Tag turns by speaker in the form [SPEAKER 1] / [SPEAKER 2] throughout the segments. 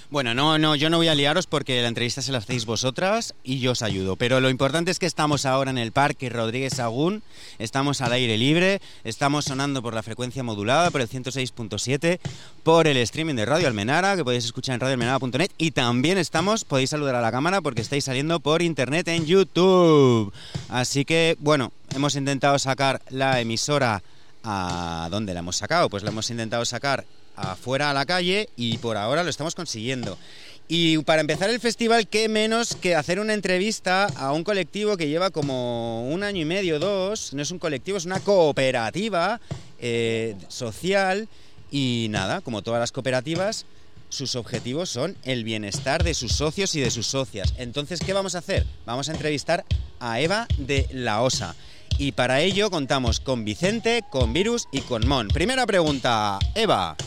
[SPEAKER 1] Bueno, no, yo no voy a liaros porque la entrevista se la hacéis vosotras y yo os ayudo. Pero lo importante es que estamos ahora en el Parque Rodríguez Sagún, estamos al aire libre, estamos sonando por la frecuencia modulada, por el 106.7, por el streaming de Radio Almenara, que podéis escuchar en radioalmenara.net, y también podéis saludar a la cámara porque estáis saliendo por internet en YouTube. Así que, bueno, hemos intentado sacar la emisora. ¿A dónde la hemos sacado? Pues la hemos intentado sacar afuera a la calle y por ahora lo estamos consiguiendo. Y para empezar el festival, qué menos que hacer una entrevista a un colectivo que lleva como 1 año y medio, 2, no es un colectivo, es una cooperativa social y nada, como todas las cooperativas, sus objetivos son el bienestar de sus socios y de sus socias. Entonces, ¿qué vamos a hacer? Vamos a entrevistar a Eva de La Osa. Y para ello contamos con Vicente, con Virus y con Mon. Primera pregunta, Eva.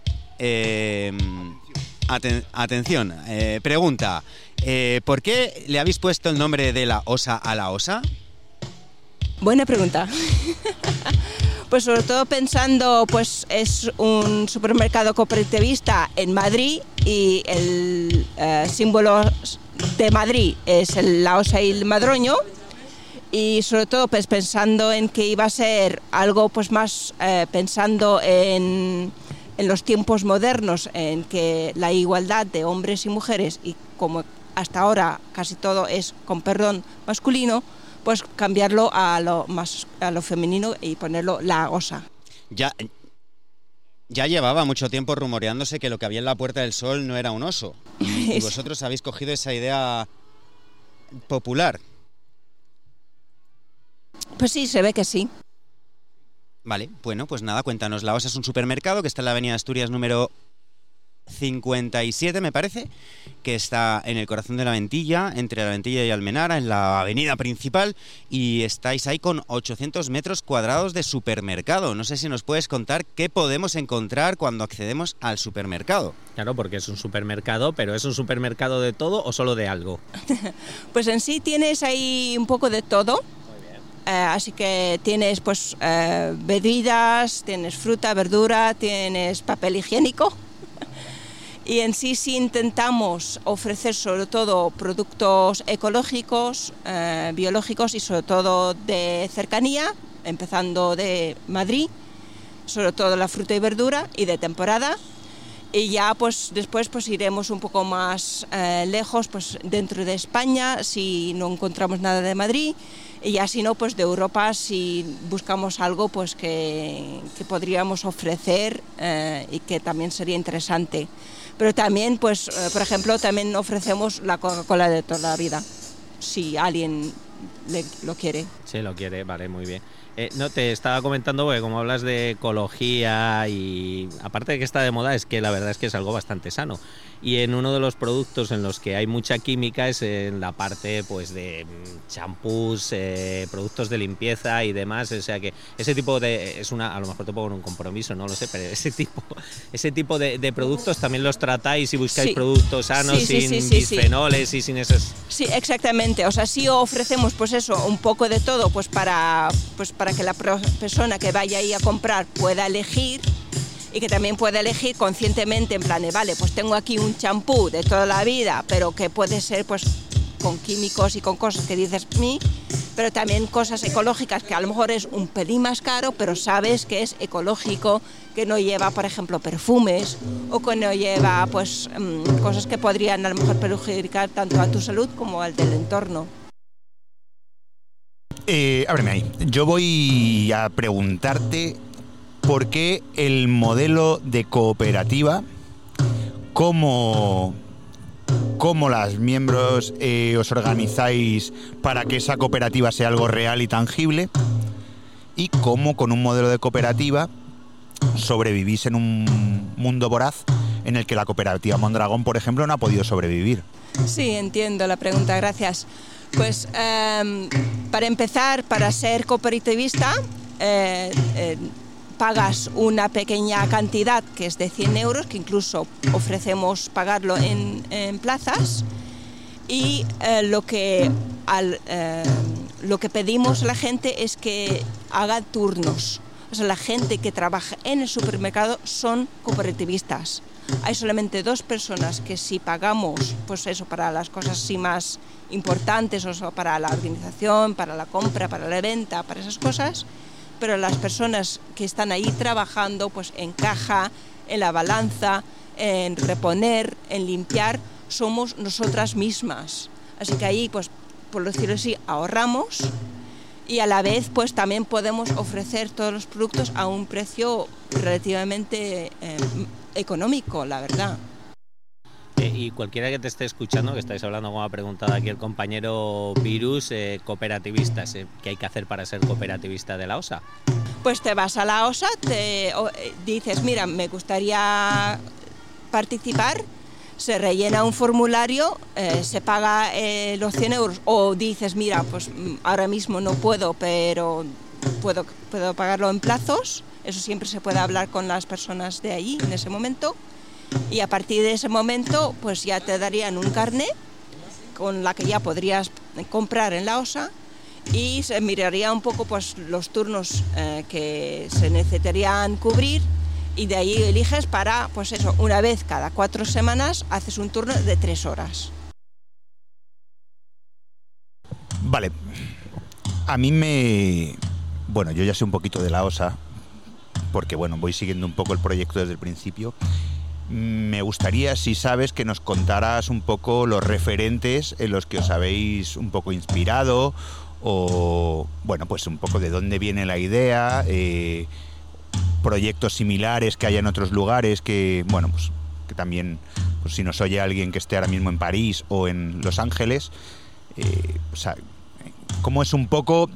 [SPEAKER 1] Atención, pregunta. ¿Por qué le habéis puesto el nombre de La Osa a La Osa?
[SPEAKER 2] Buena pregunta. Pues sobre todo pensando, pues es un supermercado cooperativista en Madrid y el símbolo de Madrid es La Osa y el Madroño. Y sobre todo pues pensando en que iba a ser algo pues más pensando en los tiempos modernos, en que la igualdad de hombres y mujeres, y como hasta ahora casi todo es con perdón masculino, pues cambiarlo a lo femenino y ponerlo La Osa.
[SPEAKER 1] Ya llevaba mucho tiempo rumoreándose que lo que había en la Puerta del Sol no era un oso. Y vosotros habéis cogido esa idea popular.
[SPEAKER 2] Pues sí, se ve que sí.
[SPEAKER 1] Vale, bueno, pues nada, cuéntanos. La Osa es un supermercado que está en la avenida Asturias número 57, me parece, que está en el corazón de la Ventilla, entre la Ventilla y Almenara, en la avenida principal, y estáis ahí con 800 metros cuadrados de supermercado. No sé si nos puedes contar qué podemos encontrar cuando accedemos al supermercado.
[SPEAKER 3] Claro, porque es un supermercado, pero ¿es un supermercado de todo o solo de algo?
[SPEAKER 2] Pues en sí tienes ahí un poco de todo. Así que tienes pues bebidas, tienes fruta, verdura, tienes papel higiénico. Y en sí intentamos ofrecer sobre todo productos ecológicos, biológicos y sobre todo de cercanía, empezando de Madrid, sobre todo la fruta y verdura y de temporada. Y ya pues después pues iremos un poco más lejos, pues dentro de España, si no encontramos nada de Madrid, y ya si no, pues de Europa, si buscamos algo pues que podríamos ofrecer y que también sería interesante. Pero también, pues por ejemplo, también ofrecemos la Coca-Cola de toda la vida, si alguien lo quiere.
[SPEAKER 3] Sí, lo quiere, vale, muy bien. No, te estaba comentando, porque como hablas de ecología y aparte de que está de moda, es que la verdad es que es algo bastante sano. Y en uno de los productos en los que hay mucha química es en la parte pues de champús, productos de limpieza y demás. O sea que ese tipo de... a lo mejor te pongo en un compromiso, no lo sé, pero ese tipo de productos también los tratáis y buscáis productos sanos, sin bisfenoles y sin esas...
[SPEAKER 2] Sí, exactamente. O sea, sí ofrecemos pues eso, un poco de todo, pues para que la persona que vaya ahí a comprar pueda elegir, y que también pueda elegir conscientemente en plan de, vale, pues tengo aquí un champú de toda la vida, pero que puede ser pues con químicos y con cosas que dices mí, pero también cosas ecológicas que a lo mejor es un pelín más caro, pero sabes que es ecológico, que no lleva, por ejemplo, perfumes, o que no lleva pues cosas que podrían a lo mejor perjudicar tanto a tu salud como al del entorno.
[SPEAKER 4] Ábreme ahí. Yo voy a preguntarte por qué el modelo de cooperativa, cómo las miembros os organizáis para que esa cooperativa sea algo real y tangible, y cómo con un modelo de cooperativa sobrevivís en un mundo voraz en el que la cooperativa Mondragón, por ejemplo, no ha podido sobrevivir.
[SPEAKER 2] Sí, entiendo la pregunta, gracias. Pues para empezar, para ser cooperativista pagas una pequeña cantidad que es de 100 euros, que incluso ofrecemos pagarlo en plazas, y lo que pedimos a la gente es que haga turnos. O sea, la gente que trabaja en el supermercado son cooperativistas. hay solamente 2 personas que si pagamos, pues eso, para las cosas así más importantes, o para la organización, para la compra, para la venta, para esas cosas, pero las personas que están ahí trabajando, pues en caja, en la balanza, en reponer, en limpiar, somos nosotras mismas. Así que ahí, pues, por decirlo así, ahorramos y a la vez, pues, también podemos ofrecer todos los productos a un precio relativamente económico, la verdad.
[SPEAKER 3] Y cualquiera que te esté escuchando, que estáis hablando, como ha preguntado aquí el compañero Virus, cooperativistas, ¿qué hay que hacer para ser cooperativista de la OSA?
[SPEAKER 2] Pues te vas a la OSA, dices, mira, me gustaría participar, se rellena un formulario, se paga los 100 euros, o dices, mira, pues ahora mismo no puedo, pero puedo pagarlo en plazos, eso siempre se puede hablar con las personas de allí en ese momento, y a partir de ese momento pues ya te darían un carnet con la que ya podrías comprar en la OSA, y se miraría un poco pues los turnos que se necesitarían cubrir, y de ahí eliges para, pues eso, una vez cada 4 semanas haces un turno de 3 horas.
[SPEAKER 4] Vale. A mí bueno, yo ya sé un poquito de la OSA, porque bueno, voy siguiendo un poco el proyecto desde el principio. Me gustaría, si sabes, que nos contaras un poco los referentes en los que os habéis un poco inspirado, o bueno, pues un poco de dónde viene la idea, proyectos similares que haya en otros lugares, que bueno, pues que también, pues si nos oye alguien que esté ahora mismo en París o en Los Ángeles, o sea, cómo es un poco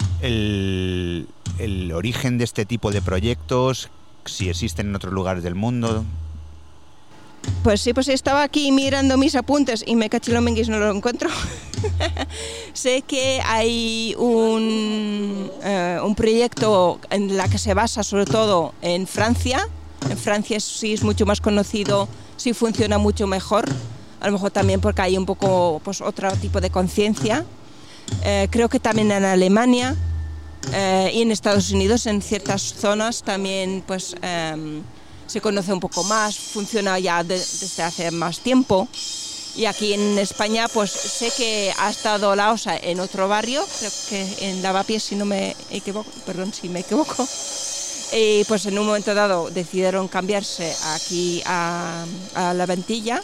[SPEAKER 4] el origen de este tipo de proyectos, si existen en otros lugares del mundo.
[SPEAKER 2] Pues sí, pues estaba aquí mirando mis apuntes y me caché lo menguis, no lo encuentro. Sé que hay un proyecto en la que se basa sobre todo en Francia. En Francia sí es mucho más conocido, sí funciona mucho mejor. A lo mejor también porque hay un poco pues otro tipo de conciencia. Creo que también en Alemania y en Estados Unidos, en ciertas zonas también pues se conoce un poco más, funciona ya desde hace más tiempo. Y aquí en España pues sé que ha estado la OSA en otro barrio, creo que en Lavapiés, si no me equivoco, perdón si me equivoco. Y pues en un momento dado decidieron cambiarse aquí a La Ventilla.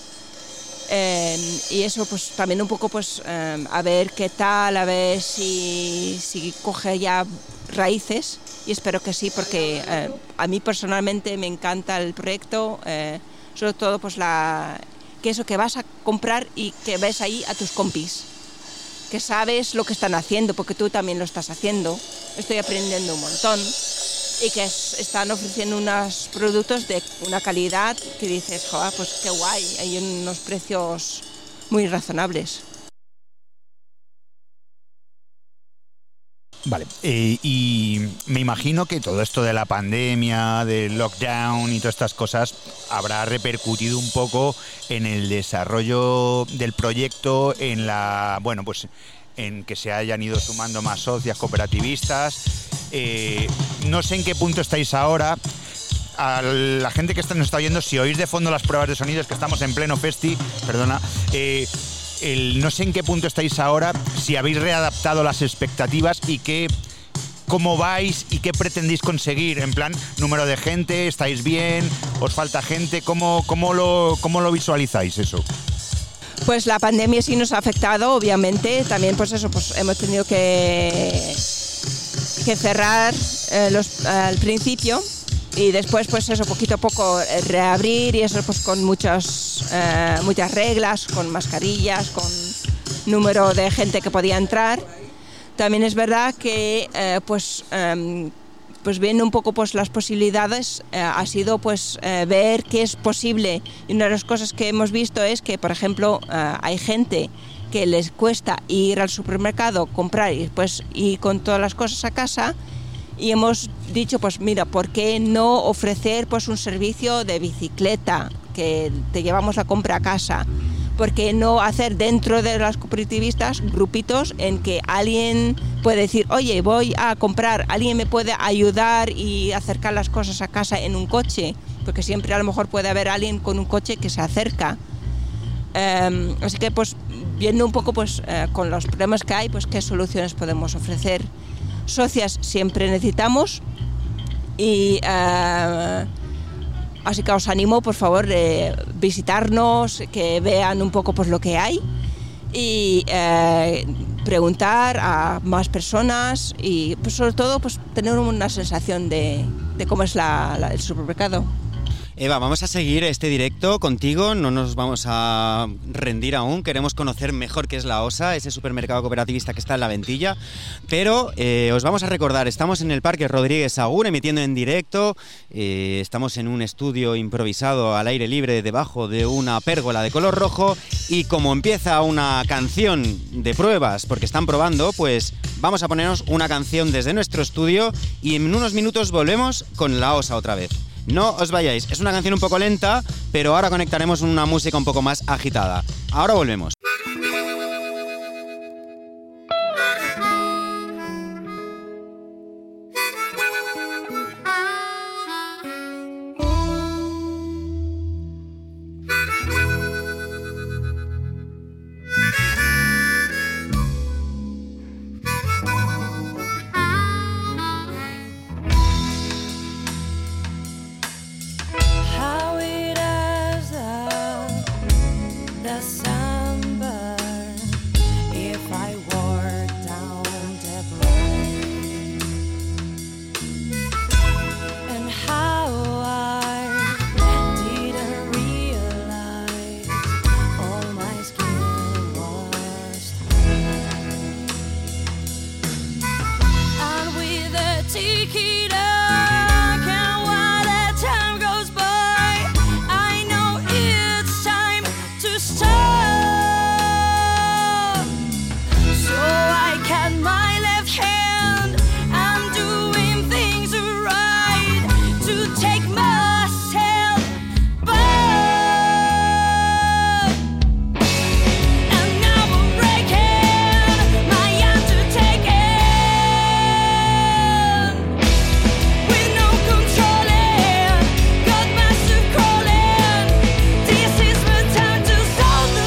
[SPEAKER 2] Y eso pues también un poco pues a ver qué tal, a ver si coge ya raíces, y espero que sí, porque a mí personalmente me encanta el proyecto, sobre todo pues que eso que vas a comprar y que ves ahí a tus compis, que sabes lo que están haciendo, porque tú también lo estás haciendo. Estoy aprendiendo un montón, y que están ofreciendo unos productos de una calidad que dices, joder, pues qué guay, hay unos precios muy razonables.
[SPEAKER 4] Vale, y me imagino que todo esto de la pandemia, del lockdown y todas estas cosas habrá repercutido un poco en el desarrollo del proyecto, en que se hayan ido sumando más socias cooperativistas. No sé en qué punto estáis ahora. A la gente que nos está viendo, si oís de fondo las pruebas de sonidos, que estamos en pleno festi, perdona, no sé en qué punto estáis ahora, si habéis readaptado las expectativas y cómo vais y qué pretendéis conseguir, en plan, número de gente, ¿estáis bien? ¿Os falta gente? ¿Cómo lo visualizáis eso?
[SPEAKER 2] Pues la pandemia sí nos ha afectado, obviamente. También pues eso, pues hemos tenido que cerrar al principio, y después pues eso, poquito a poco reabrir, y eso pues con muchas reglas, con mascarillas, con número de gente que podía entrar. También es verdad que pues viendo un poco pues las posibilidades, ha sido pues ver qué es posible, y una de las cosas que hemos visto es que, por ejemplo, hay gente que les cuesta ir al supermercado, comprar y después ir con todas las cosas a casa, y hemos dicho, pues mira, ¿por qué no ofrecer pues un servicio de bicicleta, que te llevamos la compra a casa? ¿Por qué no hacer dentro de las cooperativistas grupitos en que alguien puede decir, oye, voy a comprar, alguien me puede ayudar y acercar las cosas a casa en un coche? porque siempre a lo mejor puede haber alguien con un coche que se acerca. Así que pues viendo un poco pues con los problemas que hay, pues qué soluciones podemos ofrecer. Socias siempre necesitamos y así que os animo por favor visitarnos, que vean un poco pues lo que hay y preguntar a más personas y pues sobre todo pues tener una sensación de cómo es el supermercado.
[SPEAKER 1] Eva, vamos a seguir este directo contigo, no nos vamos a rendir aún, queremos conocer mejor qué es la OSA, ese supermercado cooperativista que está en La Ventilla, pero os vamos a recordar, estamos en el Parque Rodríguez Sagún emitiendo en directo, estamos en un estudio improvisado al aire libre debajo de una pérgola de color rojo y como empieza una canción de pruebas, porque están probando, pues vamos a ponernos una canción desde nuestro estudio y en unos minutos volvemos con la OSA otra vez. No os vayáis, es una canción un poco lenta, pero ahora conectaremos una música un poco más agitada. Ahora volvemos.
[SPEAKER 5] This is the time to solve the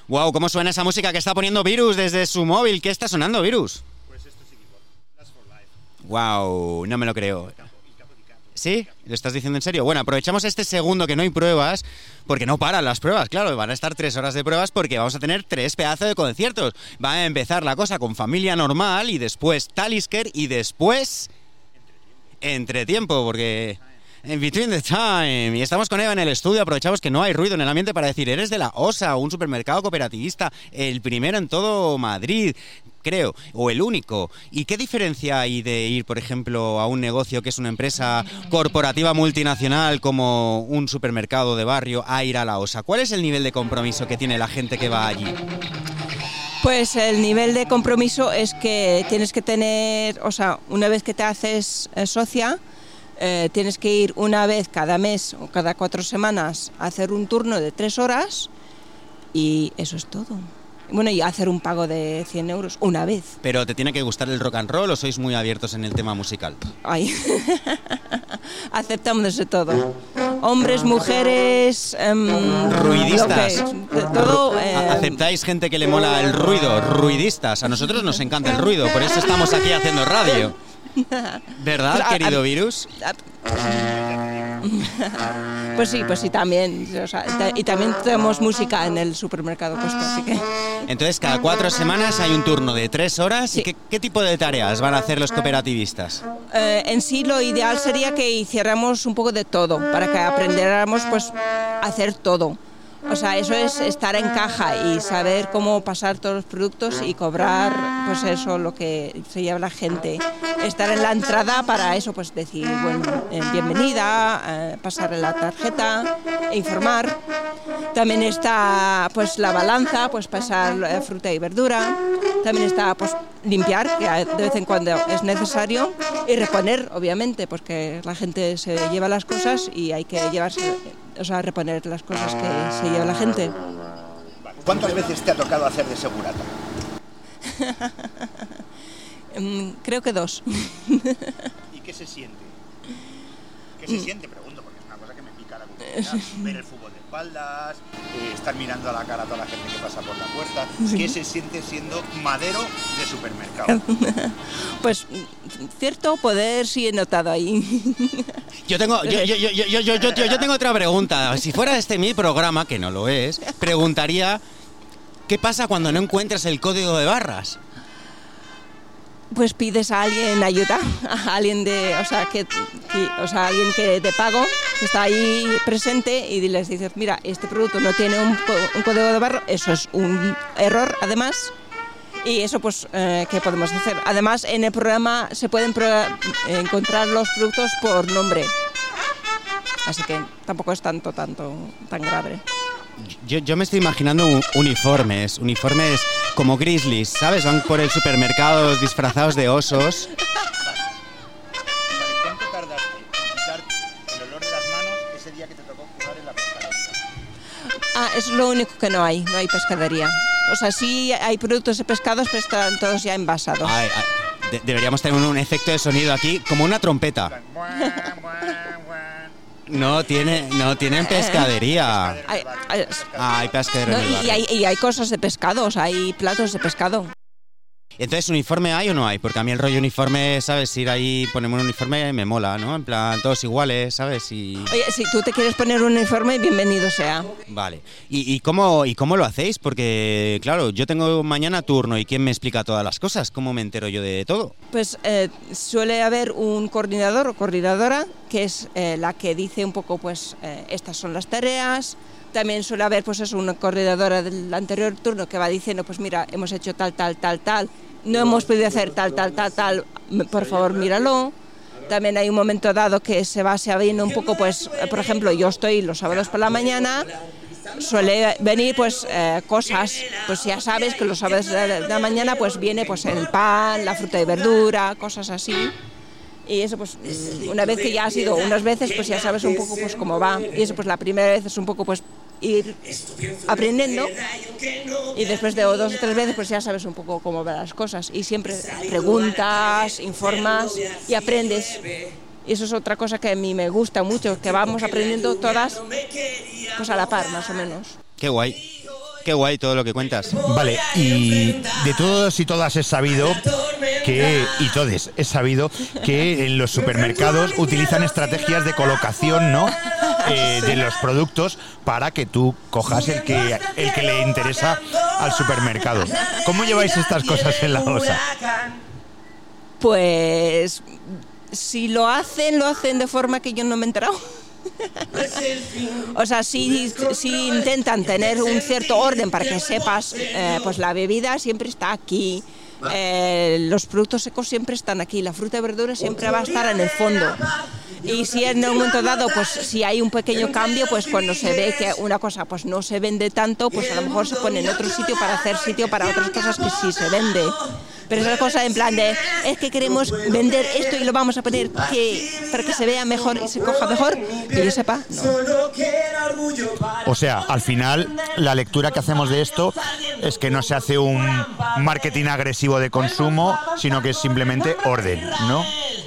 [SPEAKER 1] Wow, ¿cómo suena esa música que está poniendo Virus desde su móvil? ¿Qué está sonando, Virus?
[SPEAKER 5] Pues esto es Iggy Pop, Last for Life.
[SPEAKER 1] Wow, no me lo creo. ¿Sí? ¿Lo estás diciendo en serio? Bueno, aprovechamos este segundo que no hay pruebas, porque no paran las pruebas, claro, van a estar 3 horas de pruebas porque vamos a tener 3 pedazos de conciertos. Va a empezar la cosa con Familia Normal y después Talisker y después Entretiempo, porque... In Between the Time. Y estamos con Eva en el estudio, aprovechamos que no hay ruido en el ambiente para decir, eres de la OSA, un supermercado cooperativista, el primero en todo Madrid, creo, o el único. ¿Y qué diferencia hay de ir, por ejemplo, a un negocio que es una empresa corporativa multinacional como un supermercado de barrio a ir a la OSA? ¿Cuál es el nivel de compromiso que tiene la gente que va allí?
[SPEAKER 2] Pues el nivel de compromiso es que tienes que tener, o sea, una vez que te haces socia, tienes que ir una vez cada mes o cada 4 semanas a hacer un turno de 3 horas y eso es todo. Bueno, y hacer un pago de 100 euros una vez.
[SPEAKER 1] ¿Pero te tiene que gustar el rock and roll o sois muy abiertos en el tema musical?
[SPEAKER 2] Ay, aceptamos de todo. Hombres, mujeres...
[SPEAKER 1] ruidistas.
[SPEAKER 2] Todo,
[SPEAKER 1] ¿Aceptáis gente que le mola el ruido? Ruidistas. A nosotros nos encanta el ruido, por eso estamos aquí haciendo radio. ¿Verdad, querido Virus?
[SPEAKER 2] Pues sí, también. O sea, y también tenemos música en el supermercado puesto, así que...
[SPEAKER 1] Entonces, cada 4 semanas hay un turno de 3 horas.
[SPEAKER 2] Sí.
[SPEAKER 1] ¿Y qué tipo de tareas van a hacer los cooperativistas?
[SPEAKER 2] En sí, lo ideal sería que hiciéramos un poco de todo, para que aprendiéramos pues, a hacer todo. O sea, eso es estar en caja y saber cómo pasar todos los productos y cobrar, pues eso, lo que se lleva la gente. Estar en la entrada para eso, pues decir, bueno, bienvenida, pasarle la tarjeta, informar. También está, pues, la balanza, pues pasar fruta y verdura. También está, pues, limpiar, que de vez en cuando es necesario. Y reponer, obviamente, porque la gente se lleva las cosas y hay que llevarse... O sea, reponer las cosas que se lleva la gente.
[SPEAKER 5] ¿Cuántas veces te ha tocado hacer de segurata?
[SPEAKER 2] Creo que 2.
[SPEAKER 5] ¿Y qué se siente? ¿Qué se siente? Pregunto, porque es una cosa que me pica la curiosidad. Ver el fútbol de espaldas, estar mirando a la cara a toda la gente que pasa por la puerta. ¿Qué se siente siendo madero de supermercado?
[SPEAKER 2] Pues cierto poder sí he notado ahí.
[SPEAKER 1] Yo tengo otra pregunta. Si fuera este mi programa, que no lo es, preguntaría, ¿qué pasa cuando no encuentras el código de barras?
[SPEAKER 2] Pues pides a alguien ayuda, a alguien alguien que de pago, que está ahí presente y les dices, mira, este producto no tiene un código de barra, eso es un error además. Y eso, pues, ¿qué podemos hacer? Además, en el programa se pueden encontrar los productos por nombre. Así que tampoco es tan grave.
[SPEAKER 1] Yo me estoy imaginando uniformes como grizzlies, ¿sabes? Van por el supermercado disfrazados de osos.
[SPEAKER 5] Vale, ¿cuánto tardaste en quitarte el olor de las manos ese día que te tocó jugar en la pescadería?
[SPEAKER 2] Es lo único que no hay pescadería. O sea, sí hay productos de pescados, pero están todos ya envasados.
[SPEAKER 1] Deberíamos tener un efecto de sonido aquí, como una trompeta. No tienen pescadería. Hay pescadería.
[SPEAKER 2] No, y hay cosas de pescado, o sea, hay platos de pescado.
[SPEAKER 1] Entonces, ¿uniforme hay o no hay? Porque a mí el rollo uniforme, ¿sabes? Ir ahí, ponerme un uniforme me mola, ¿no? En plan, todos iguales, ¿sabes?
[SPEAKER 2] Oye, si tú te quieres poner un uniforme, bienvenido sea.
[SPEAKER 1] Vale. ¿Y cómo lo hacéis? Porque, claro, yo tengo mañana turno y ¿quién me explica todas las cosas? ¿Cómo me entero yo de todo?
[SPEAKER 2] Pues suele haber un coordinador o coordinadora que es la que dice un poco, pues, estas son las tareas. También suele haber, pues eso, una coordinadora del anterior turno que va diciendo, pues mira, hemos hecho tal, no hemos podido hacer tal, por favor, míralo. También hay un momento dado que se va sabiendo un poco, pues, por ejemplo, yo estoy los sábados por la mañana, suele venir, pues, cosas, pues ya sabes que los sábados de la mañana, pues viene, pues, el pan, la fruta y verdura, cosas así. Y eso, pues, una vez que ya has ido unas veces, pues ya sabes un poco, pues, cómo va. Y eso, pues, la primera vez es un poco, pues, ir aprendiendo. Y después de 2 o 3 veces, pues ya sabes un poco cómo van las cosas. Y siempre preguntas, informas y aprendes. Y eso es otra cosa que a mí me gusta mucho, que vamos aprendiendo todas, pues, a la par, más o menos.
[SPEAKER 1] Qué guay. Qué guay todo lo que cuentas.
[SPEAKER 4] Vale, y de todos y todas es sabido que en los supermercados utilizan estrategias de colocación, ¿no? De los productos para que tú cojas el que le interesa al supermercado. ¿Cómo lleváis estas cosas en la OSA?
[SPEAKER 2] Pues si lo hacen de forma que yo no me he enterado. O sea, sí intentan tener un cierto orden para que sepas, pues la bebida siempre está aquí, los productos secos siempre están aquí, la fruta y verdura siempre va a estar en el fondo. Y si en un momento dado, pues si hay un pequeño cambio, pues cuando se ve que una cosa pues no se vende tanto, pues a lo mejor se pone en otro sitio para hacer sitio para otras cosas que sí se vende. Pero esa cosa en plan de, es que queremos vender esto y lo vamos a poner para que se vea mejor y se coja mejor, que yo sepa, no.
[SPEAKER 4] O sea, al final, la lectura que hacemos de esto es que no se hace un marketing agresivo de consumo, sino que es simplemente orden, ¿no?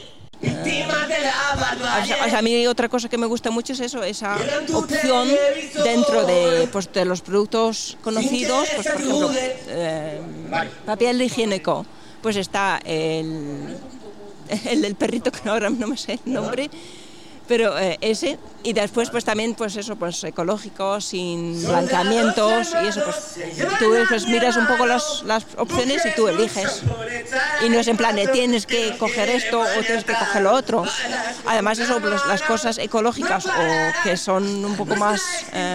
[SPEAKER 2] O sea, a mí otra cosa que me gusta mucho es eso, esa opción dentro de los productos conocidos, pues por ejemplo, papel higiénico, pues está el del perrito, que ahora no me sé el nombre, pero ese, y después pues también pues eso, pues ecológico, sin blanqueamientos, y eso pues tú pues miras un poco las opciones y tú eliges, y no es en plan de tienes que coger esto o tienes que coger lo otro. Además eso, pues, las cosas ecológicas o que son un poco más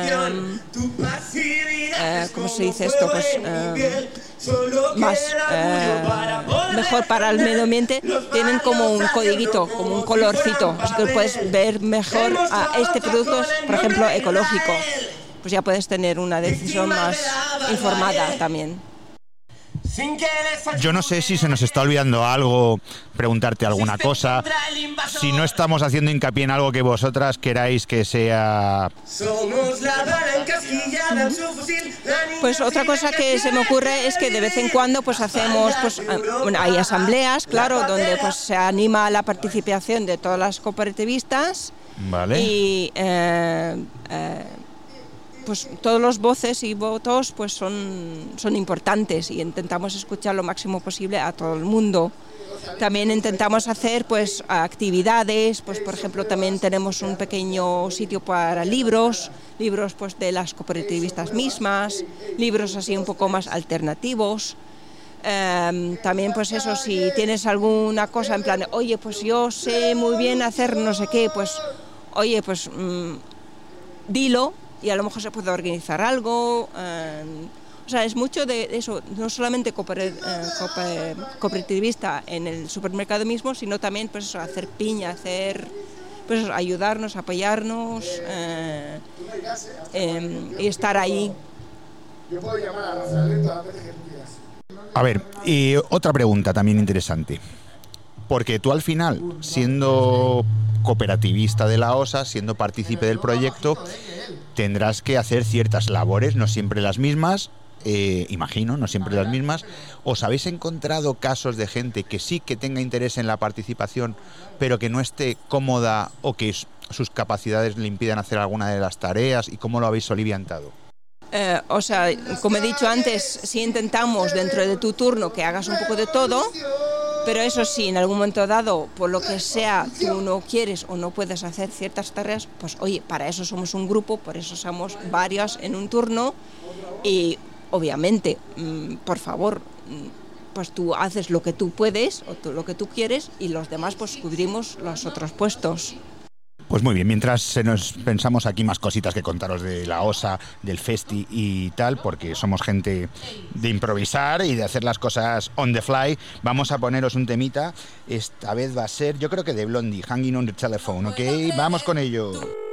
[SPEAKER 2] ¿cómo se dice esto? Pues más mejor para el medio ambiente, tienen como un codiguito, como un colorcito, así que puedes ver mejor este producto es, por ejemplo, ecológico, pues ya puedes tener una decisión más informada también.
[SPEAKER 4] Yo no sé si se nos está olvidando algo, preguntarte alguna cosa, si no estamos haciendo hincapié en algo que vosotras queráis que sea...
[SPEAKER 2] Pues otra cosa que se me ocurre es que de vez en cuando pues hacemos, pues bueno, hay asambleas, claro, donde pues se anima la participación de todas las cooperativistas.
[SPEAKER 4] Vale.
[SPEAKER 2] Y pues todos los voces y votos pues son importantes y intentamos escuchar lo máximo posible a todo el mundo. También intentamos hacer pues actividades, pues por ejemplo también tenemos un pequeño sitio para libros pues de las cooperativistas mismas, libros así un poco más alternativos. También pues eso, si tienes alguna cosa en plan, oye pues yo sé muy bien hacer no sé qué, pues oye pues dilo y a lo mejor se puede organizar algo. O sea, es mucho de eso, no solamente cooperativista en el supermercado mismo, sino también pues eso, hacer piña, pues eso, ayudarnos, apoyarnos y estar ahí.
[SPEAKER 4] A ver, y otra pregunta también interesante, porque tú al final, siendo cooperativista de la OSA, siendo partícipe del proyecto, tendrás que hacer ciertas labores, no siempre las mismas, imagino, no siempre las mismas. ¿Os habéis encontrado casos de gente que sí que tenga interés en la participación, pero que no esté cómoda o que sus capacidades le impidan hacer alguna de las tareas? ¿Y cómo lo habéis soliviantado?
[SPEAKER 2] O sea, como he dicho antes, sí intentamos dentro de tu turno que hagas un poco de todo, pero eso sí, en algún momento dado, por lo que sea, tú no quieres o no puedes hacer ciertas tareas, pues oye, para eso somos un grupo, por eso somos varios en un turno y obviamente, por favor, pues tú haces lo que tú puedes o lo que tú quieres y los demás pues cubrimos los otros puestos.
[SPEAKER 4] Pues muy bien, mientras nos pensamos aquí más cositas que contaros de la OSA, del Festi y tal, porque somos gente de improvisar y de hacer las cosas on the fly, vamos a poneros un temita. Esta vez va a ser, yo creo que de Blondie, Hanging on the Telephone, ¿ok? Vamos con ello.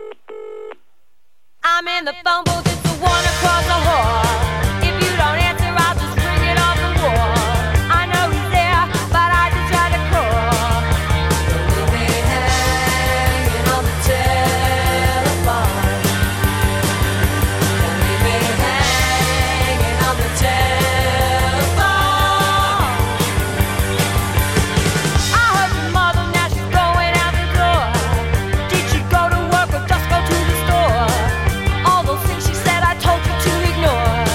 [SPEAKER 6] I'm in the phone booth, it's the one across the hall. If you don't answer, I'll just bring it off the wall. I know he's there, but I just try to call. Don't leave me hanging on the telephone. Don't leave me hanging on the telephone. I heard your mother, now she's going out the door. Did she go to work or just go to the store? All those things she said I told you to ignore.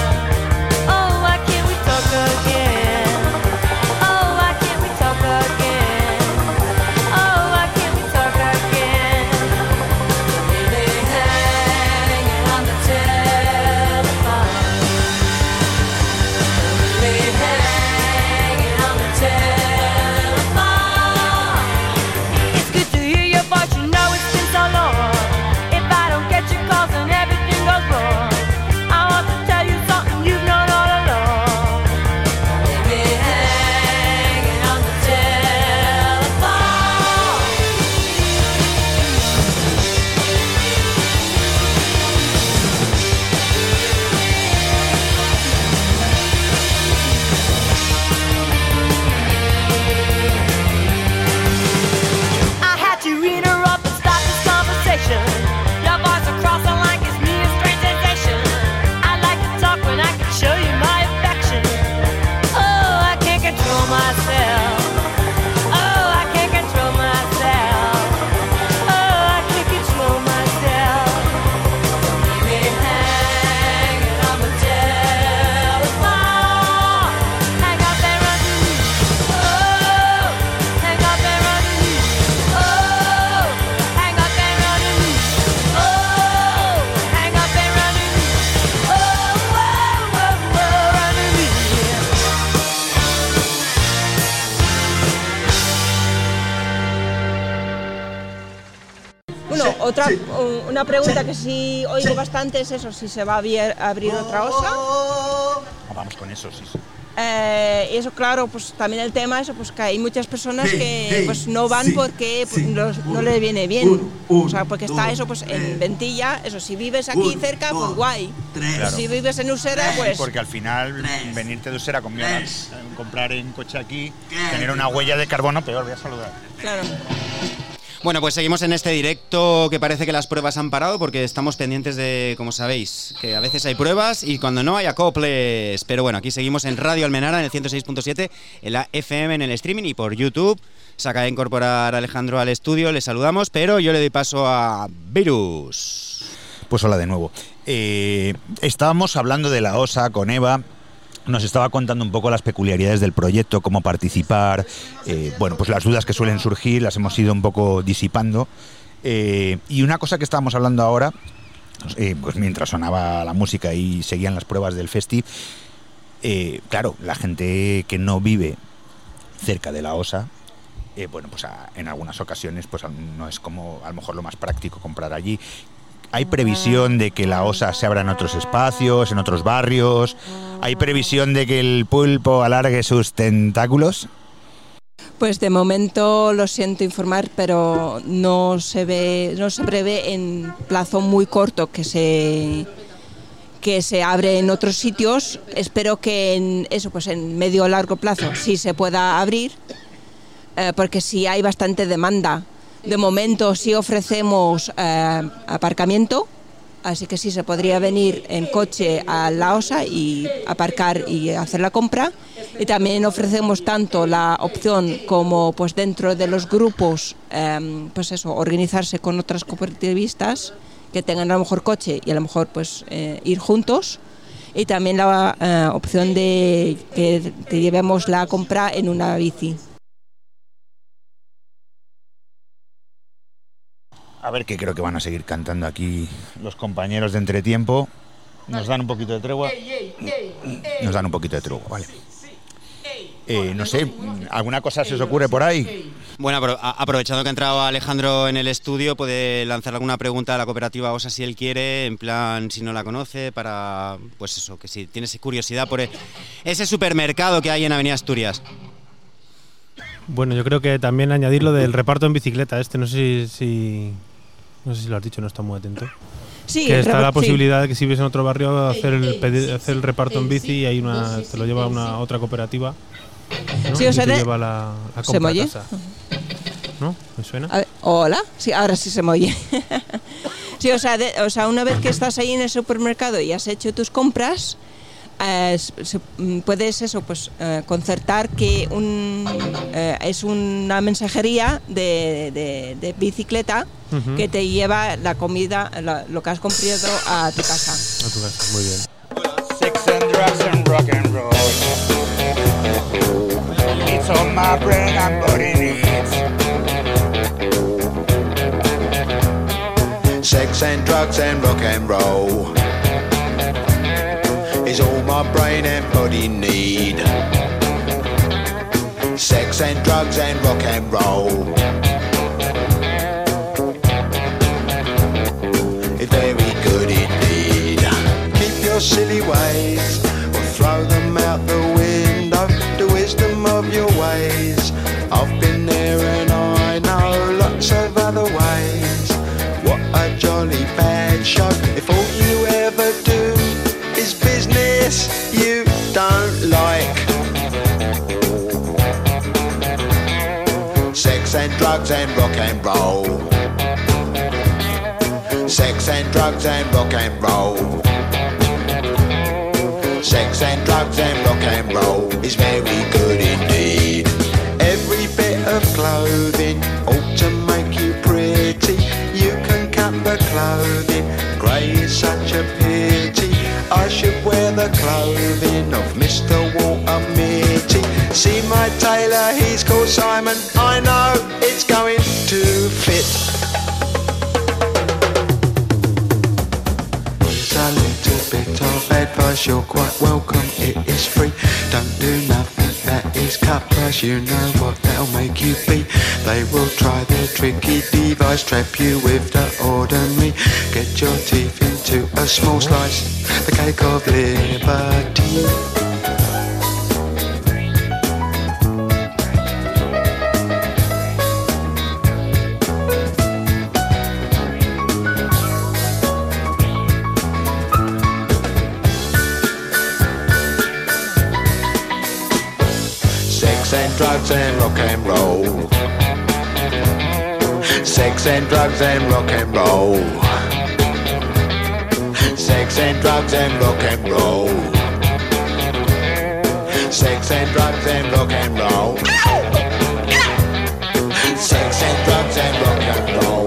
[SPEAKER 2] una pregunta que sí oigo bastante es eso, si se va a abrir otra osa.
[SPEAKER 4] Vamos con eso, sí.
[SPEAKER 2] Y eso, claro, pues también el tema eso, pues que hay muchas personas que pues no van porque pues, no les viene bien, o sea, porque está eso pues en Ventilla, eso, si vives aquí cerca, pues guay.
[SPEAKER 4] Claro.
[SPEAKER 2] Si vives en Usera, pues
[SPEAKER 4] Porque al final, venirte de Usera con comprar en coche aquí, tener una huella de carbono, peor, voy a saludar.
[SPEAKER 2] claro.
[SPEAKER 1] Bueno, pues seguimos en este directo que parece que las pruebas han parado porque estamos pendientes de, como sabéis, que a veces hay pruebas y cuando no hay acoples. Pero bueno, aquí seguimos en Radio Almenara, en el 106.7, en la FM, en el streaming y por YouTube. Se acaba de incorporar Alejandro al estudio, le saludamos, pero yo le doy paso a Virus.
[SPEAKER 4] Pues hola de nuevo. Estábamos hablando de la OSA con Eva. Nos estaba contando un poco las peculiaridades del proyecto, cómo participar, bueno, pues las dudas que suelen surgir las hemos ido un poco disipando. Y una cosa que estábamos hablando ahora, pues mientras sonaba la música y seguían las pruebas del festi, claro, la gente que no vive cerca de la OSA, bueno, pues en algunas ocasiones pues no es como a lo mejor lo más práctico comprar allí. ¿Hay previsión de que la OSA se abra en otros espacios, en otros barrios? ¿Hay previsión de que el pulpo alargue sus tentáculos?
[SPEAKER 2] Pues de momento lo siento informar, pero no se prevé en plazo muy corto que se abre en otros sitios. Espero que en medio o largo plazo sí se pueda abrir, porque sí hay bastante demanda. De momento sí ofrecemos aparcamiento, así que sí se podría venir en coche a la OSA y aparcar y hacer la compra. Y también ofrecemos tanto la opción como pues dentro de los grupos, pues eso, organizarse con otras cooperativistas que tengan a lo mejor coche y a lo mejor pues ir juntos. Y también la opción de que te llevemos la compra en una bici.
[SPEAKER 4] A ver, que creo que van a seguir cantando aquí los compañeros de Entretiempo. Nos dan un poquito de tregua. Nos dan un poquito de tregua, vale. No sé, ¿alguna cosa se os ocurre por ahí?
[SPEAKER 1] Bueno, aprovechando que ha entrado Alejandro en el estudio, puede lanzar alguna pregunta a la cooperativa OSA si él quiere, en plan si no la conoce, para, pues eso, que si tienes curiosidad por ese supermercado que hay en Avenida Asturias.
[SPEAKER 7] Bueno, yo creo que también añadir lo del reparto en bicicleta. No sé si lo has dicho, no está muy atento.
[SPEAKER 2] Sí,
[SPEAKER 7] que está la posibilidad de que si vives en otro barrio hacer el reparto en bici y hay te lo lleva otra cooperativa, ¿no?
[SPEAKER 2] Sí, o sea,
[SPEAKER 7] y te lleva la
[SPEAKER 2] ¿se
[SPEAKER 7] compra
[SPEAKER 2] me oye?
[SPEAKER 7] a casa. ¿No? ¿Me suena?
[SPEAKER 2] A ver, hola, sí, ahora sí se me oye. Sí, o sea, una vez que estás ahí en el supermercado y has hecho tus compras, puedes concertar que es una mensajería de bicicleta que te lleva la comida, lo que has comprado a tu casa.
[SPEAKER 7] A tu casa, muy bien.
[SPEAKER 4] Sex and drugs and rock and roll. It's on my brain, I'm body needs. Sex and drugs and rock and roll is all my brain and body need. Sex and drugs and rock and roll. It's very good indeed. Keep your silly ways or throw them out the window. The wisdom of your ways. I've been there and I know lots of other ways. What a jolly bad show. If all you ever do is business you don't like. Sex and drugs and rock and roll. Sex and drugs and rock and roll. Sex and drugs and rock and roll is very good indeed. Every bit of clothing ought to make you pretty. You can cut the clothing, grey is such a pity. I should wear the clothing of Mr. Walter Mitty. See my tailor, he's called Simon. I know it's going to fit. There's a little bit of advice
[SPEAKER 8] price, you're quite welcome, it is free. Don't do nothing that is cut price, you know what they'll make you be. They will try their tricky device, trap you with the ordinary. Get your teeth into a small slice, the cake of liberty.
[SPEAKER 9] And drugs and rock and roll. Sex and drugs and rock and roll. Sex and drugs and rock and roll. Sex and drugs and rock and roll. Sex and drugs and rock and roll.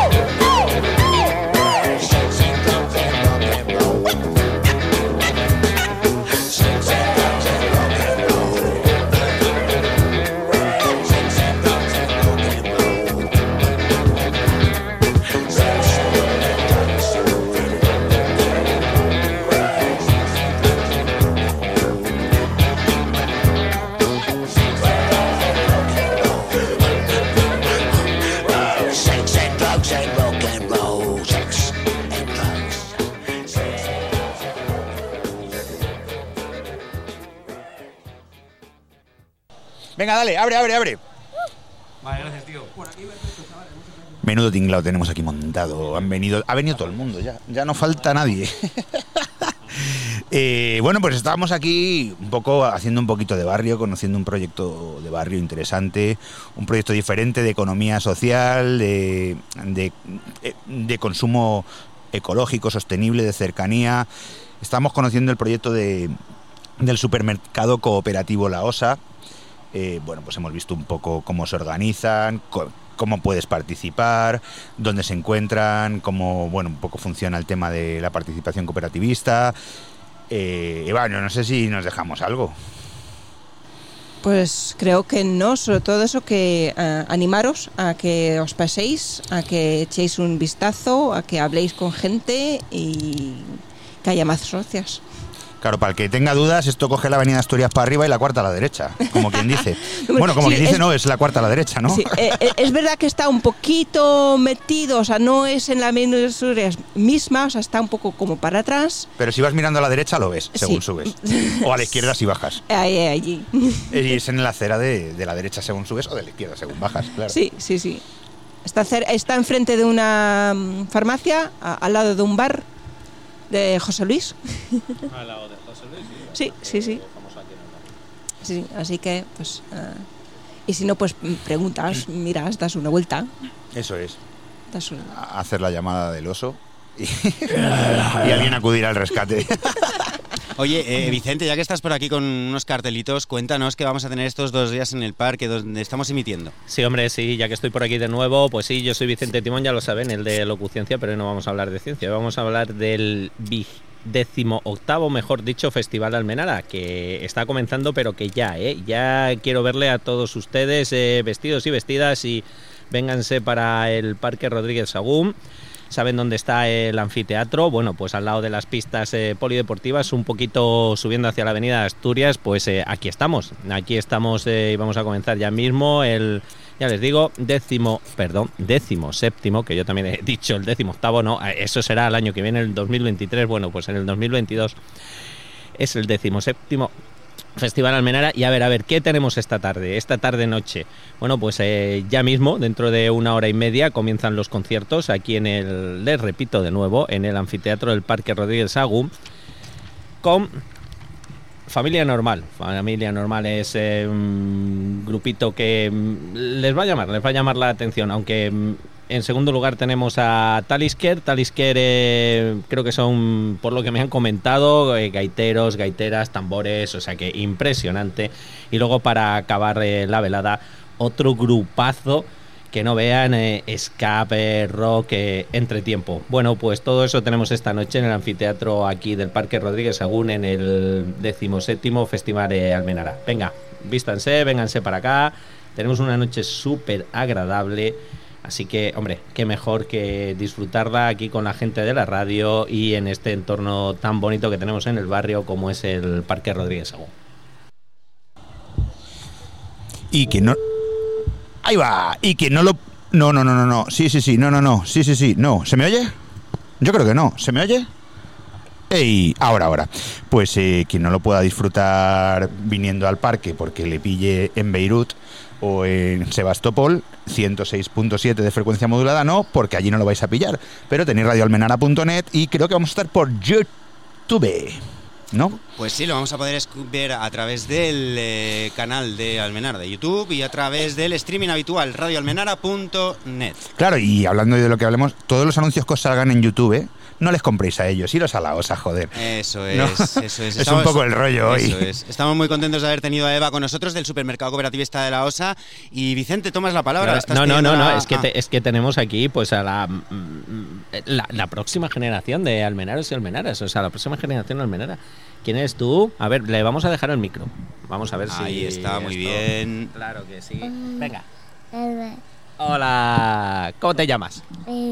[SPEAKER 9] Sex and drugs and rock and roll. Sex and drugs and rock and roll.
[SPEAKER 4] Venga, dale, abre.
[SPEAKER 3] Vale, gracias, tío.
[SPEAKER 4] Menudo tinglado tenemos aquí montado. Ha venido todo el mundo, ya no falta nadie. Bueno, pues estábamos aquí un poco haciendo un poquito de barrio, conociendo un proyecto de barrio interesante, un proyecto diferente de economía social, de consumo ecológico, sostenible, de cercanía. Estamos conociendo el proyecto del supermercado cooperativo La Osa. Bueno, pues hemos visto un poco cómo se organizan, cómo puedes participar, dónde se encuentran, cómo, bueno, un poco funciona el tema de la participación cooperativista. Bueno, no sé si nos dejamos algo.
[SPEAKER 2] Pues creo que no, sobre todo eso, que animaros a que os paséis, a que echéis un vistazo, a que habléis con gente y que haya más socias.
[SPEAKER 4] Claro, para el que tenga dudas, esto coge la avenida Asturias para arriba y la cuarta a la derecha, como quien dice. Bueno, como quien dice, no, es la cuarta a la derecha, ¿no?
[SPEAKER 2] Sí, es verdad que está un poquito metido, o sea, no es en la avenida Asturias misma, o sea, está un poco como para atrás.
[SPEAKER 4] Pero si vas mirando a la derecha lo ves, según
[SPEAKER 2] Sí.
[SPEAKER 4] subes. O a la izquierda si bajas.
[SPEAKER 2] Allí.
[SPEAKER 4] Y es en la acera de la derecha según subes o de la izquierda según bajas, claro.
[SPEAKER 2] Sí. Está enfrente de una farmacia, al lado de un bar de José Luis.
[SPEAKER 3] Al lado de José Luis.
[SPEAKER 2] Sí.
[SPEAKER 3] Famoso aquí en el barrio.
[SPEAKER 2] Sí, así que, pues... y si no, pues preguntas, miras, das una vuelta.
[SPEAKER 4] Eso es.
[SPEAKER 2] Das una...
[SPEAKER 4] Hacer la llamada del oso y alguien acudirá al rescate.
[SPEAKER 1] Oye, Vicente, ya que estás por aquí con unos cartelitos, cuéntanos que vamos a tener estos 2 días en el parque donde estamos emitiendo.
[SPEAKER 3] Sí, hombre, sí, ya que estoy por aquí de nuevo, pues sí, yo soy Vicente Timón, ya lo saben, el de Locuciencia, pero hoy no vamos a hablar de ciencia, vamos a hablar del 18º, mejor dicho, Festival Almenara, que está comenzando, pero que ya quiero verle a todos ustedes vestidos y vestidas y vénganse para el Parque Rodríguez Sagún. ¿Saben dónde está el anfiteatro? Bueno, pues al lado de las pistas polideportivas, un poquito subiendo hacia la avenida Asturias, pues aquí estamos y vamos a comenzar ya mismo el, ya les digo, 17º, que yo también he dicho el 18º, no, eso será el año que viene, el 2023, bueno, pues en el 2022 es el 17º Festival Almenara. Y a ver, ¿qué tenemos esta tarde-noche? Bueno, pues ya mismo, dentro de 1 hora y media, comienzan los conciertos aquí les repito de nuevo, en el anfiteatro del Parque Rodríguez Sagún, con Familia Normal. Familia Normal es un grupito que les va a llamar la atención, aunque en segundo lugar tenemos a Talisker. Creo que son, por lo que me han comentado, gaiteros, gaiteras, tambores, o sea que impresionante. Y luego, para acabar la velada, otro grupazo que no vean, escape, rock, entretiempo. Bueno, pues todo eso tenemos esta noche en el anfiteatro aquí del Parque Rodríguez Sagún, en el 17º Festival Almenara. Venga, vístanse, vénganse para acá. Tenemos una noche súper agradable Así que, hombre, qué mejor que disfrutarla aquí con la gente de la radio y en este entorno tan bonito que tenemos en el barrio como es el Parque Rodríguez Sagún.
[SPEAKER 4] Y que no... Ahí va. Y que no lo... No. Sí. No. Sí. No. ¿Se me oye? Yo creo que no. ¿Se me oye? ¡Ey! Ahora. Pues quien no lo pueda disfrutar viniendo al parque porque le pille en Beirut o en Sebastopol, 106.7 de frecuencia modulada, no, porque allí no lo vais a pillar. Pero tenéis radioalmenara.net y creo que vamos a estar por YouTube, ¿no?
[SPEAKER 1] Pues sí, lo vamos a poder ver a través del canal de Almenara de YouTube y a través del streaming habitual, radioalmenara.net.
[SPEAKER 4] Claro, y hablando de lo que hablemos, todos los anuncios que os salgan en YouTube, no les compréis a ellos, iros a la OSA, joder.
[SPEAKER 1] Eso es,
[SPEAKER 4] ¿no?
[SPEAKER 1] eso es.
[SPEAKER 4] Es un poco el rollo hoy.
[SPEAKER 1] Eso es. Estamos muy contentos de haber tenido a Eva con nosotros del supermercado cooperativista de la OSA. Y Vicente, tomas la palabra.
[SPEAKER 3] No, es que tenemos aquí pues a la próxima generación de almenaros y almenaras, o sea, la próxima generación de almenara. ¿Quién eres tú? A ver, le vamos a dejar el micro. Vamos a ver si...
[SPEAKER 1] Ahí está, muy bien.
[SPEAKER 3] Claro que sí. Venga. Hola, ¿cómo te llamas?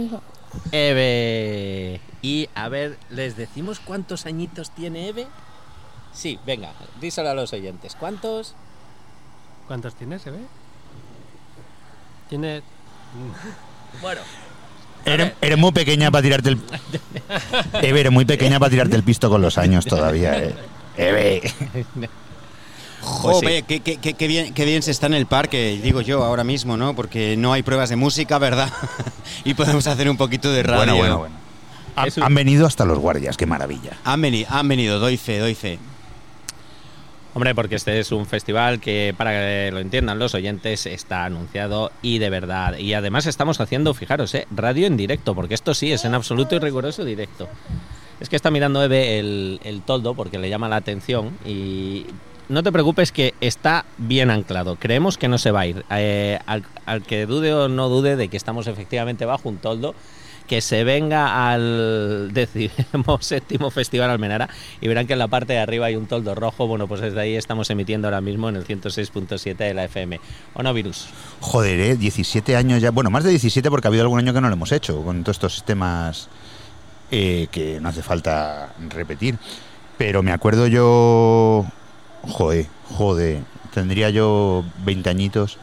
[SPEAKER 3] Eve. Y a ver, ¿les decimos cuántos añitos tiene Eve? Sí, venga, díselo a los oyentes. ¿Cuántos?
[SPEAKER 7] ¿Cuántos tienes, Eve? Tiene...
[SPEAKER 3] Bueno.
[SPEAKER 4] Eres muy pequeña para tirarte el... Eve, eres muy pequeña para tirarte el pisto con los años todavía, Eve.
[SPEAKER 1] Joder, pues sí. qué bien se está en el parque, digo yo ahora mismo, ¿no? Porque no hay pruebas de música, ¿verdad? Y podemos hacer un poquito de radio.
[SPEAKER 4] Bueno. Han venido hasta los guardias, qué maravilla.
[SPEAKER 1] Han venido, doy fe.
[SPEAKER 3] Hombre, porque este es un festival que, para que lo entiendan los oyentes, está anunciado y de verdad. Y además estamos haciendo, fijaros, radio en directo, porque esto sí es en absoluto y riguroso directo. Es que está mirando Eve el toldo porque le llama la atención y... No te preocupes que está bien anclado. Creemos que no se va a ir. Al que dude o no dude de que estamos efectivamente bajo un toldo, que se venga al 17º Festival Almenara y verán que en la parte de arriba hay un toldo rojo. Bueno, pues desde ahí estamos emitiendo ahora mismo en el 106.7 de la FM. ¿O no, Virus?
[SPEAKER 4] Joder, 17 años ya. Bueno, más de 17 porque ha habido algún año que no lo hemos hecho con todos estos sistemas que no hace falta repetir. Pero me acuerdo yo... Joder, tendría yo 20 añitos.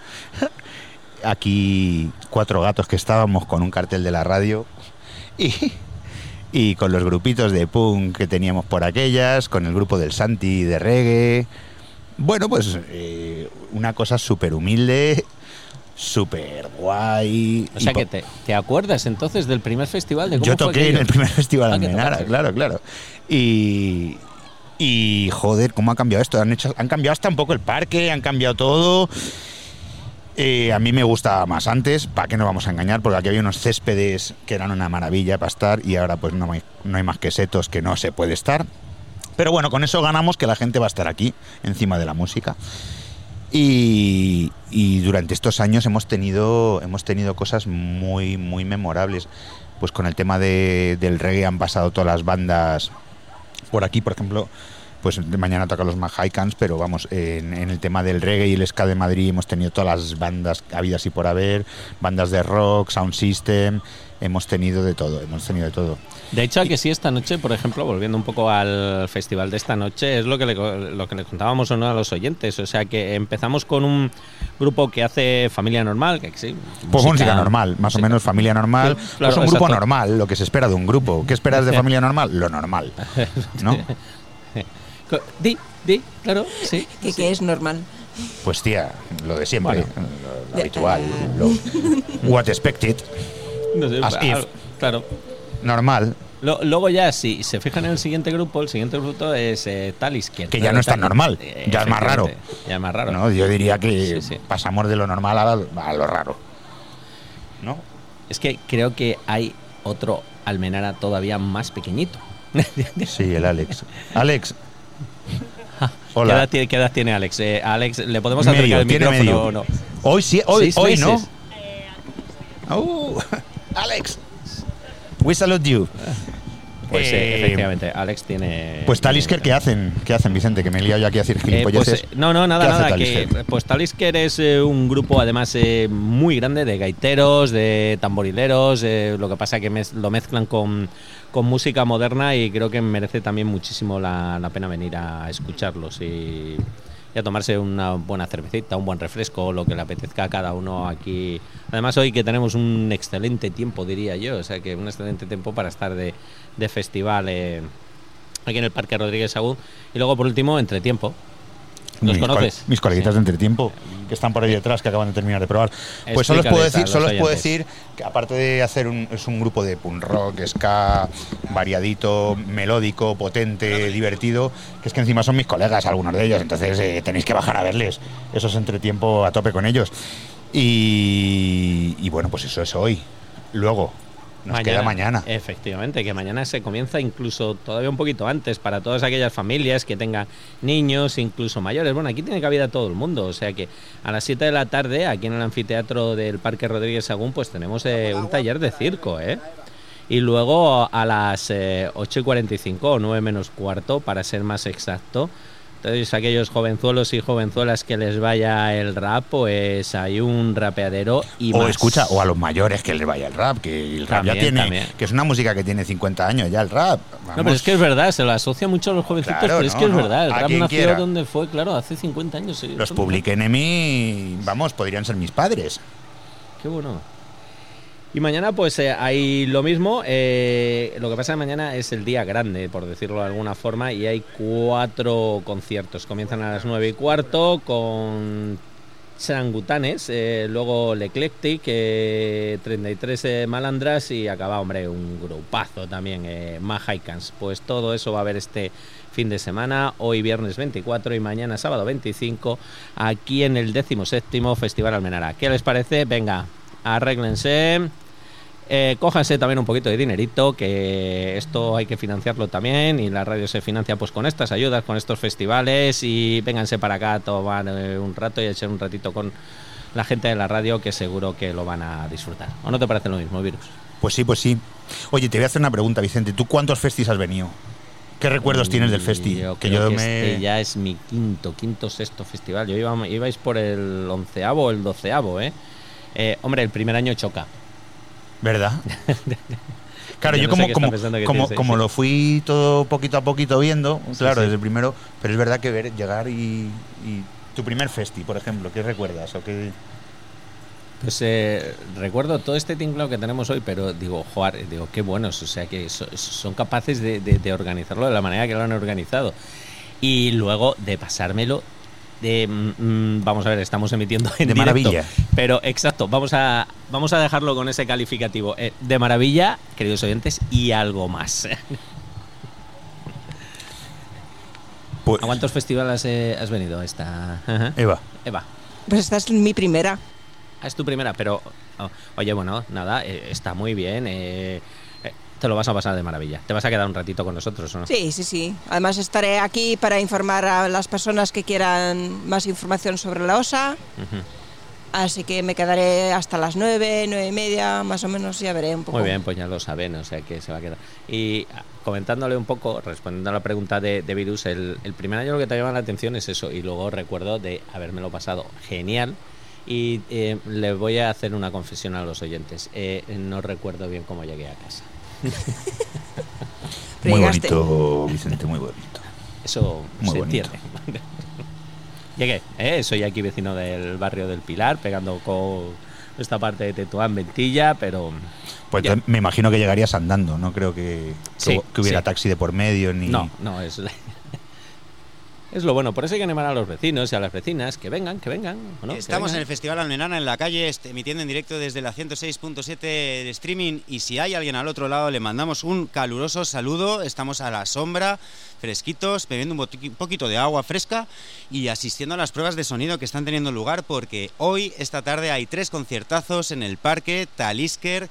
[SPEAKER 4] Aquí 4 gatos que estábamos con un cartel de la radio y con los grupitos de punk que teníamos por aquellas, con el grupo del Santi de reggae. Bueno, pues una cosa súper humilde, súper guay.
[SPEAKER 3] O sea que te acuerdas entonces del primer festival de cómo
[SPEAKER 4] yo toqué en el primer festival de Almenara, claro. Y joder, cómo ha cambiado esto. Han cambiado hasta un poco el parque, han cambiado todo. A mí me gustaba más antes, ¿para qué nos vamos a engañar? Porque aquí había unos céspedes que eran una maravilla para estar y ahora pues no hay más que setos que no se puede estar. Pero bueno, con eso ganamos que la gente va a estar aquí, encima de la música. Y durante estos años hemos tenido cosas muy, muy memorables. Pues con el tema del reggae han pasado todas las bandas por aquí, por ejemplo, pues de mañana tocan los Mahaikans, pero vamos, en el tema del reggae y el ska de Madrid hemos tenido todas las bandas habidas y por haber, bandas de rock, sound system, hemos tenido de todo.
[SPEAKER 3] De hecho, a que sí, esta noche, por ejemplo, volviendo un poco al festival de esta noche, es lo que le contábamos o no a los oyentes. O sea, que empezamos con un grupo que hace Familia Normal, que sí.
[SPEAKER 4] Pues música normal, más o menos Familia Normal. Sí, claro, pues un grupo normal, lo que se espera de un grupo. ¿Qué esperas de Familia Normal? Lo normal, ¿no?
[SPEAKER 3] Claro, sí.
[SPEAKER 2] ¿Qué es normal?
[SPEAKER 4] Pues tía, lo de siempre, lo habitual, what expected,
[SPEAKER 3] no sé,
[SPEAKER 4] as if,
[SPEAKER 3] claro,
[SPEAKER 4] normal.
[SPEAKER 3] Luego ya, si se fijan en el siguiente grupo es Talis,
[SPEAKER 4] que ya no es tan normal, ya es más raro.
[SPEAKER 3] Ya es más raro.
[SPEAKER 4] No, yo diría que pasamos de lo normal a lo raro, ¿no?
[SPEAKER 3] Es que creo que hay otro Almenara todavía más pequeñito.
[SPEAKER 4] Sí, el Alex. Alex. Hola.
[SPEAKER 3] ¿Qué edad tiene Alex? Alex, ¿le podemos acercar el micrófono o no?
[SPEAKER 4] Hoy sí, hoy no. Alex, we salute you.
[SPEAKER 3] Pues efectivamente, Alex tiene...
[SPEAKER 4] Pues Talisker, ¿qué hacen? ¿Qué hacen, Vicente? Que me he liado yo aquí a decir gilipolleces.
[SPEAKER 3] Pues, nada,
[SPEAKER 4] ¿Qué hace
[SPEAKER 3] Talisker? Pues Talisker es un grupo además muy grande de gaiteros, de tamborileros, lo que pasa que lo mezclan con música moderna y creo que merece también muchísimo la pena venir a escucharlos y a tomarse una buena cervecita, un buen refresco, lo que le apetezca a cada uno aquí. Además hoy que tenemos un excelente tiempo, diría yo, o sea que un excelente tiempo para estar de festival aquí en el Parque Rodríguez Sagún. Y luego por último, Entretiempo. ¿Los conoces?
[SPEAKER 4] Mis coleguitas de Entretiempo, que están por ahí detrás, que acaban de terminar de probar. Pues solo os puedo decir que aparte de hacer es un grupo de punk rock, ska, variadito, melódico, potente, divertido, que es que encima son mis colegas, algunos de ellos, entonces tenéis que bajar a verles. Eso es Entretiempo a tope con ellos. Y bueno, pues eso es hoy. Luego nos queda mañana.
[SPEAKER 3] Efectivamente, que mañana se comienza incluso todavía un poquito antes para todas aquellas familias que tengan niños, incluso mayores. Bueno, aquí tiene cabida todo el mundo, o sea que a las 7 de la tarde, aquí en el anfiteatro del Parque Rodríguez Sagún, pues tenemos un taller de circo, Y luego a las 8:45 o 9 menos cuarto, para ser más exacto, entonces aquellos jovenzuelos y jovenzuelas que les vaya el rap, pues hay un rapeadero y
[SPEAKER 4] o
[SPEAKER 3] más.
[SPEAKER 4] Escucha, o a los mayores que les vaya el rap, que el rap
[SPEAKER 3] También.
[SPEAKER 4] que es una música que tiene 50 años ya el rap. Vamos.
[SPEAKER 3] No, pero es que es verdad, se lo asocia mucho a los jovencitos,
[SPEAKER 4] Claro,
[SPEAKER 3] pero es que es verdad, el
[SPEAKER 4] a
[SPEAKER 3] rap
[SPEAKER 4] quien
[SPEAKER 3] nació
[SPEAKER 4] quiera.
[SPEAKER 3] donde fue, claro, hace 50 años.
[SPEAKER 4] Los Public Enemy, vamos, podrían ser mis padres.
[SPEAKER 3] Qué bueno. Y mañana pues hay lo mismo, lo que pasa es que mañana es el día grande, por decirlo de alguna forma, y hay 4 conciertos. Comienzan a las 9:15 con Charangutanes, luego L'Eclectic, 33 Malandras y acaba, hombre, un grupazo también, Mahaikans. Pues todo eso va a haber este fin de semana, hoy viernes 24 y mañana sábado 25, aquí en el 17º Festival Almenara. ¿Qué les parece? Venga, arréglense. Cójanse también un poquito de dinerito, que esto hay que financiarlo también y la radio se financia pues con estas ayudas, con estos festivales, y vénganse para acá a tomar un rato y a echar un ratito con la gente de la radio, que seguro que lo van a disfrutar. ¿O no te parece lo mismo, Virus?
[SPEAKER 4] Pues sí. Oye, te voy a hacer una pregunta, Vicente. ¿Tú cuántos festis has venido? ¿Qué recuerdos tienes del festi?
[SPEAKER 3] Yo creo que este ya es mi sexto festival. Yo ibais por el 11º o el 12º, hombre, el primer año choca.
[SPEAKER 4] ¿Verdad? Claro, yo
[SPEAKER 3] no sé qué está pensando que tienes,
[SPEAKER 4] como
[SPEAKER 3] sí.
[SPEAKER 4] lo fui todo poquito a poquito viendo, claro,
[SPEAKER 3] sí.
[SPEAKER 4] desde el primero, pero es verdad que llegar y tu primer festi, por ejemplo, ¿qué recuerdas? ¿O qué?
[SPEAKER 3] Pues recuerdo todo este tinglado que tenemos hoy, pero digo, qué buenos, o sea que son capaces de organizarlo de la manera que lo han organizado. Y luego de pasármelo vamos a ver, estamos emitiendo en
[SPEAKER 4] de
[SPEAKER 3] directo,
[SPEAKER 4] maravilla.
[SPEAKER 3] pero exacto, vamos a dejarlo con ese calificativo, de maravilla, queridos oyentes, y algo más.
[SPEAKER 4] Pues,
[SPEAKER 3] ¿A cuántos festivales has venido esta?
[SPEAKER 4] Eva.
[SPEAKER 2] Pues esta es mi primera.
[SPEAKER 3] Es tu primera, pero oye, bueno, nada, está muy bien, te lo vas a pasar de maravilla. ¿Te vas a quedar un ratito con nosotros o no?
[SPEAKER 2] Sí. Además estaré aquí para informar a las personas que quieran más información sobre la OSA.
[SPEAKER 3] Uh-huh.
[SPEAKER 2] Así que me quedaré hasta las 9:30, más o menos, ya veré un poco.
[SPEAKER 3] Muy bien, pues ya lo saben, o sea que se va a quedar. Y comentándole un poco, respondiendo a la pregunta de Virus, el primer año lo que te llama la atención es eso, y luego recuerdo de habérmelo pasado genial. Y le voy a hacer una confesión a los oyentes. No recuerdo bien cómo llegué a casa.
[SPEAKER 4] Muy bonito, Vicente, muy bonito.
[SPEAKER 3] Eso
[SPEAKER 4] muy
[SPEAKER 3] se
[SPEAKER 4] bonito.
[SPEAKER 3] entiende. Llegué, soy aquí vecino del barrio del Pilar, pegando con esta parte de Tetuán, Ventilla, pero...
[SPEAKER 4] Pues me imagino que llegarías andando, no creo que hubiera
[SPEAKER 3] sí.
[SPEAKER 4] taxi de por medio ni...
[SPEAKER 3] No, es lo bueno, por eso hay que animar a los vecinos y a las vecinas que vengan, ¿o no?
[SPEAKER 1] Estamos en el Festival Almenara en la calle, emitiendo en directo desde la 106.7 de streaming, y si hay alguien al otro lado le mandamos un caluroso saludo. Estamos a la sombra, fresquitos, bebiendo un poquito de agua fresca y asistiendo a las pruebas de sonido que están teniendo lugar, porque esta tarde hay 3 conciertazos en el parque. Talisker,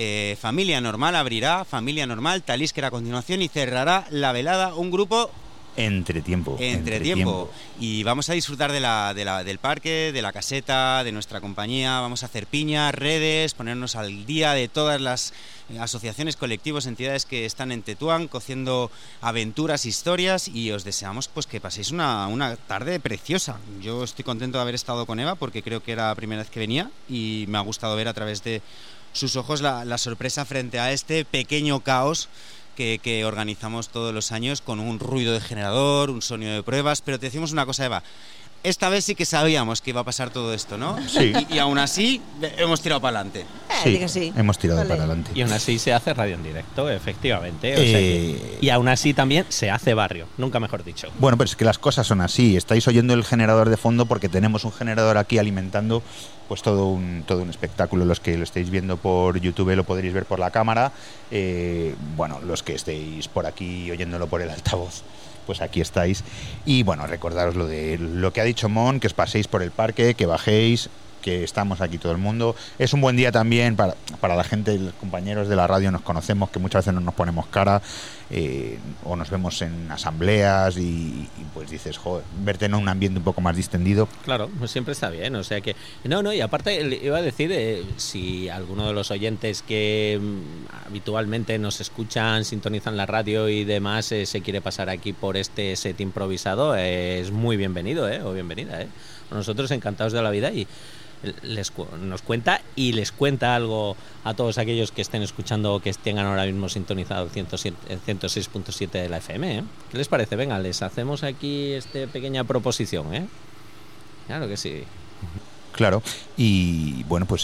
[SPEAKER 1] Familia Normal abrirá, Familia Normal, Talisker a continuación, y cerrará la velada un grupo
[SPEAKER 4] Entretiempo.
[SPEAKER 1] Entretiempo. Y vamos a disfrutar del parque, de la caseta, de nuestra compañía. Vamos a hacer piña, redes, ponernos al día de todas las asociaciones, colectivos, entidades que están en Tetuán, cociendo aventuras, historias, y os deseamos pues que paséis una tarde preciosa. Yo estoy contento de haber estado con Eva porque creo que era la primera vez que venía y me ha gustado ver a través de sus ojos la sorpresa frente a este pequeño caos que organizamos todos los años con un ruido de generador, un sonido de pruebas. Pero te decimos una cosa, Eva, esta vez sí que sabíamos que iba a pasar todo esto, ¿no?
[SPEAKER 4] Sí.
[SPEAKER 1] Y aún así hemos tirado para adelante.
[SPEAKER 2] Diga sí.
[SPEAKER 4] Hemos tirado
[SPEAKER 2] Vale.
[SPEAKER 4] para adelante.
[SPEAKER 3] Y aún así se hace radio en directo, efectivamente. O sea y aún así también se hace barrio, nunca mejor dicho.
[SPEAKER 4] Bueno, pero es que las cosas son así. Estáis oyendo el generador de fondo porque tenemos un generador aquí alimentando pues todo un espectáculo. Los que lo estéis viendo por YouTube lo podréis ver por la cámara. Bueno, los que estéis por aquí oyéndolo por el altavoz, pues aquí estáis. Y bueno, recordaros lo que ha dicho Mon, que os paséis por el parque, que bajéis, que estamos aquí todo el mundo. Es un buen día también para la gente, los compañeros de la radio nos conocemos, que muchas veces no nos ponemos cara, o nos vemos en asambleas y pues dices, joder, verte en un ambiente un poco más distendido.
[SPEAKER 3] Claro, pues siempre está bien, o sea que... No, y aparte iba a decir, si alguno de los oyentes que habitualmente nos escuchan, sintonizan la radio y demás, se quiere pasar aquí por este set improvisado, es muy bienvenido, o bienvenida, Nosotros encantados de la vida y nos cuenta y les cuenta algo a todos aquellos que estén escuchando o que tengan ahora mismo sintonizado el 106.7 de la FM. ¿Qué les parece? Venga, les hacemos aquí esta pequeña proposición, Claro que sí.
[SPEAKER 4] Claro, y bueno, pues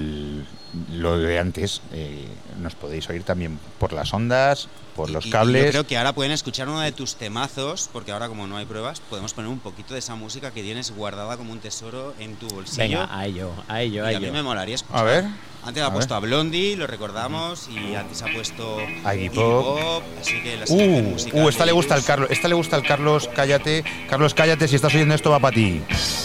[SPEAKER 4] lo de antes, nos podéis oír también por las ondas, por los cables.
[SPEAKER 1] Yo creo que ahora pueden escuchar uno de tus temazos, porque ahora como no hay pruebas, podemos poner un poquito de esa música que tienes guardada como un tesoro en tu bolsillo.
[SPEAKER 3] Venga, a ello.
[SPEAKER 1] Y a mí me molaría escuchar.
[SPEAKER 4] A ver.
[SPEAKER 1] Antes ha puesto a Blondie, lo recordamos, y antes ha puesto
[SPEAKER 4] Iggy
[SPEAKER 1] Iggy
[SPEAKER 4] Pop.
[SPEAKER 1] Pop, así que la selección musical
[SPEAKER 4] esta
[SPEAKER 1] de
[SPEAKER 4] le gusta al
[SPEAKER 1] Virus.
[SPEAKER 4] Carlos. Esta le gusta al Carlos, cállate. Carlos, cállate, si estás oyendo esto va para ti.